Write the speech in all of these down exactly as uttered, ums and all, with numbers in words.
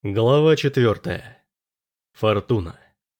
Глава четвертая. Фортуна.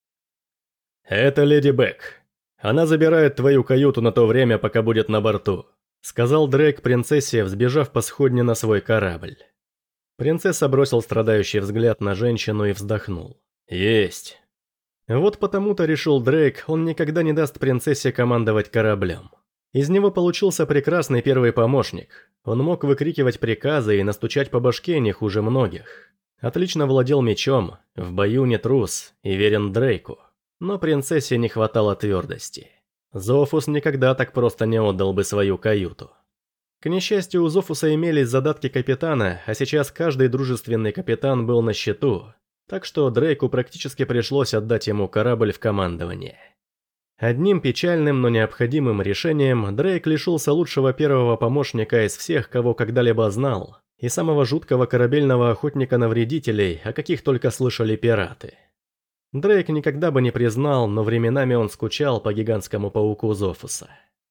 «Это леди Бек. Она забирает твою каюту на то время, пока будет на борту», — сказал Дрейк принцессе, взбежав по сходне на свой корабль. Принцесса бросил страдающий взгляд на женщину и вздохнул. «Есть». Вот потому-то, решил Дрейк, он никогда не даст принцессе командовать кораблем. Из него получился прекрасный первый помощник. Он мог выкрикивать приказы и настучать по башке не хуже многих. Отлично владел мечом, в бою не трус и верен Дрейку. Но принцессе не хватало твердости. Зофус никогда так просто не отдал бы свою каюту. К несчастью, у Зофуса имелись задатки капитана, а сейчас каждый дружественный капитан был на счету, так что Дрейку практически пришлось отдать ему корабль в командование. Одним печальным, но необходимым решением Дрейк лишился лучшего первого помощника из всех, кого когда-либо знал, и самого жуткого корабельного охотника на вредителей, о каких только слышали пираты. Дрейк никогда бы не признал, но временами он скучал по гигантскому пауку Зофуса.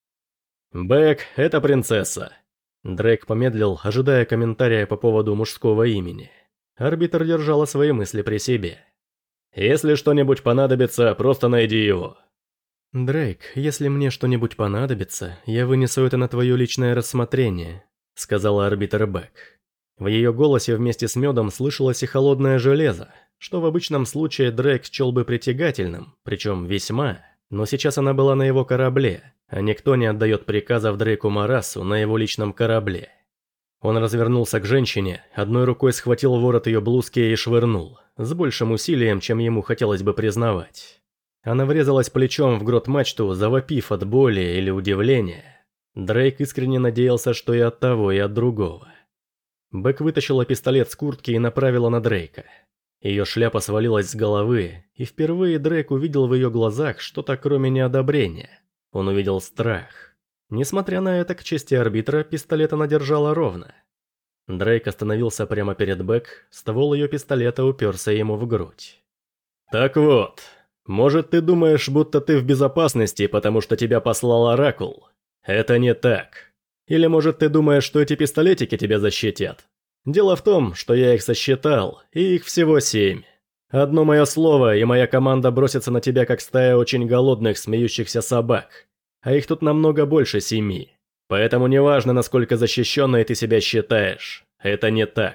«Бек, это принцесса». Дрейк помедлил, ожидая комментария по поводу мужского имени. Арбитр держала свои мысли при себе. «Если что-нибудь понадобится, просто найди его». «Дрейк, если мне что-нибудь понадобится, я вынесу это на твое личное рассмотрение», — сказала арбитр Бек. В ее голосе вместе с медом слышалось и холодное железо, что в обычном случае Дрейк счел бы притягательным, причем весьма, но сейчас она была на его корабле, а никто не отдает приказов Дрейку Марасу на его личном корабле. Он развернулся к женщине, одной рукой схватил ворот ее блузки и швырнул, с большим усилием, чем ему хотелось бы признавать. Она врезалась плечом в грот-мачту, завопив от боли или удивления. Дрейк искренне надеялся, что и от того, и от другого. Бек вытащила пистолет с куртки и направила на Дрейка. Ее шляпа свалилась с головы, и впервые Дрейк увидел в ее глазах что-то кроме неодобрения. Он увидел страх. Несмотря на это, к чести арбитра, пистолет она держала ровно. Дрейк остановился прямо перед Бек, ствол ее пистолета уперся ему в грудь. «Так вот, может, ты думаешь, будто ты в безопасности, потому что тебя послал Оракул? Это не так. Или, может, ты думаешь, что эти пистолетики тебя защитят? Дело в том, что я их сосчитал, и их всего семь. Одно мое слово, и моя команда бросится на тебя, как стая очень голодных, смеющихся собак. А их тут намного больше семи. Поэтому неважно, насколько защищенной ты себя считаешь, это не так.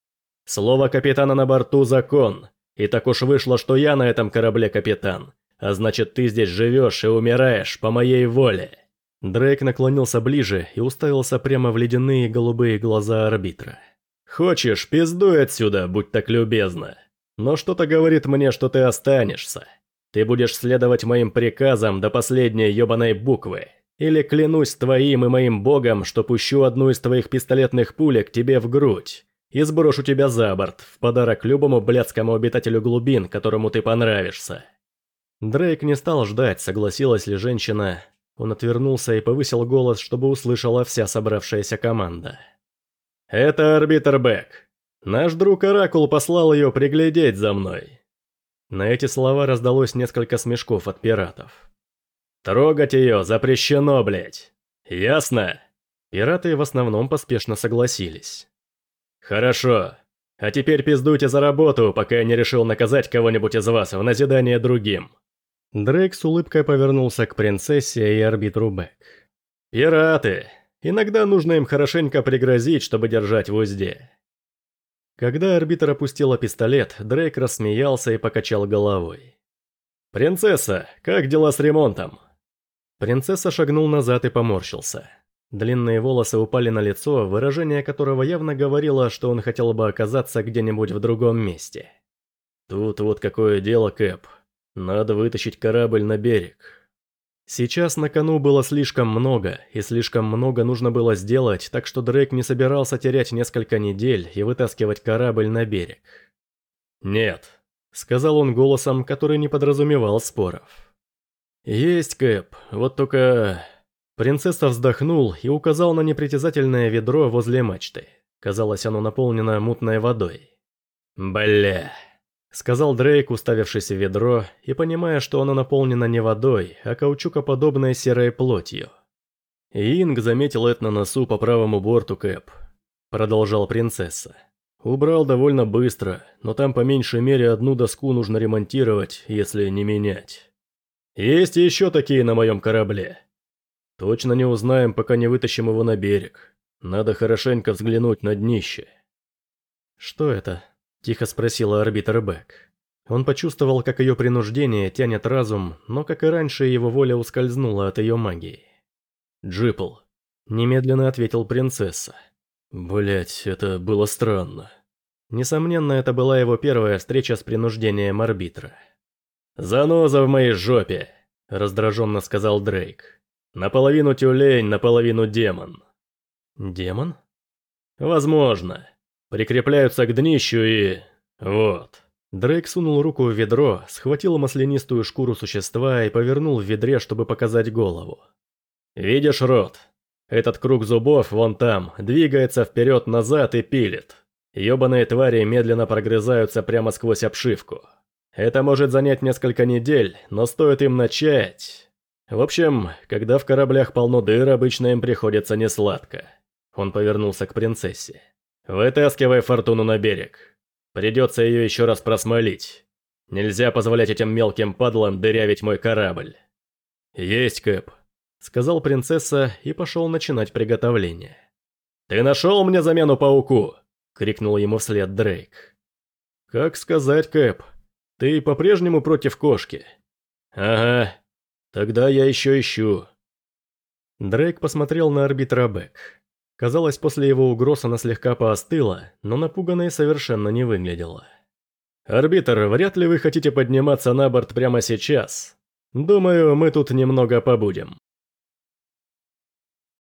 Слово капитана на борту – закон, и так уж вышло, что я на этом корабле капитан, а значит, ты здесь живешь и умираешь по моей воле». Дрейк наклонился ближе и уставился прямо в ледяные голубые глаза арбитра. «Хочешь, пиздуй отсюда, будь так любезна. Но что-то говорит мне, что ты останешься. Ты будешь следовать моим приказам до последней ебаной буквы. Или клянусь твоим и моим богом, что пущу одну из твоих пистолетных пулек тебе в грудь и сброшу тебя за борт, в подарок любому блядскому обитателю глубин, которому ты понравишься». Дрейк не стал ждать, согласилась ли женщина. Он отвернулся и повысил голос, чтобы услышала вся собравшаяся команда. «Это арбитр Бек. Наш друг Оракул послал ее приглядеть за мной». На эти слова раздалось несколько смешков от пиратов. «Трогать ее запрещено, блять. Ясно?» Пираты в основном поспешно согласились. «Хорошо. А теперь пиздуйте за работу, пока я не решил наказать кого-нибудь из вас в назидание другим». Дрейк с улыбкой повернулся к принцессе и арбитру Бек. «Пираты! Иногда нужно им хорошенько пригрозить, чтобы держать в узде». Когда арбитр опустила пистолет, Дрейк рассмеялся и покачал головой. «Принцесса, как дела с ремонтом?» Принцесса шагнул назад и поморщился. Длинные волосы упали на лицо, выражение которого явно говорило, что он хотел бы оказаться где-нибудь в другом месте. «Тут вот какое дело, Кэп. Надо вытащить корабль на берег». Сейчас на кону было слишком много, и слишком много нужно было сделать, так что Дрейк не собирался терять несколько недель и вытаскивать корабль на берег. «Нет», — сказал он голосом, который не подразумевал споров. «Есть, Кэп, вот только...» Принцесса вздохнул и указал на непритязательное ведро возле мачты. Казалось, оно наполнено мутной водой. «Бля...» — сказал Дрейк, уставившись в ведро, и понимая, что оно наполнено не водой, а каучукоподобной серой плотью. Инг заметил это на носу по правому борту, Кэп. Продолжал принцесса. Убрал довольно быстро, но там по меньшей мере одну доску нужно ремонтировать, если не менять. Есть еще такие на моем корабле. Точно не узнаем, пока не вытащим его на берег. Надо хорошенько взглянуть на днище. «Что это?» – тихо спросила арбитр Бек. Он почувствовал, как ее принуждение тянет разум, но, как и раньше, его воля ускользнула от ее магии. «Джипл», – немедленно ответил принцесса. Блять, это было странно. Несомненно, это была его первая встреча с принуждением арбитра. «Заноза в моей жопе», – раздраженно сказал Дрейк. «Наполовину тюлень, наполовину демон». «Демон?» «Возможно. Прикрепляются к днищу и... вот». Дрейк сунул руку в ведро, схватил маслянистую шкуру существа и повернул в ведре, чтобы показать голову. «Видишь рот? Этот круг зубов вон там двигается вперед-назад и пилит. Ёбаные твари медленно прогрызаются прямо сквозь обшивку. Это может занять несколько недель, но стоит им начать... В общем, когда в кораблях полно дыр, обычно им приходится несладко». Он повернулся к принцессе. «Вытаскивай Фортуну на берег. Придется ее еще раз просмолить. Нельзя позволять этим мелким падлам дырявить мой корабль». «Есть, Кэп», — сказал принцесса и пошел начинать приготовление. «Ты нашел мне замену пауку?» — крикнул ему вслед Дрейк. «Как сказать, Кэп? Ты по-прежнему против кошки?» «Ага. Тогда я еще ищу». Дрейк посмотрел на арбитра Бек. Казалось, после его угроз она слегка поостыла, но напуганной совершенно не выглядела. «Арбитр, вряд ли вы хотите подниматься на борт прямо сейчас. Думаю, мы тут немного побудем».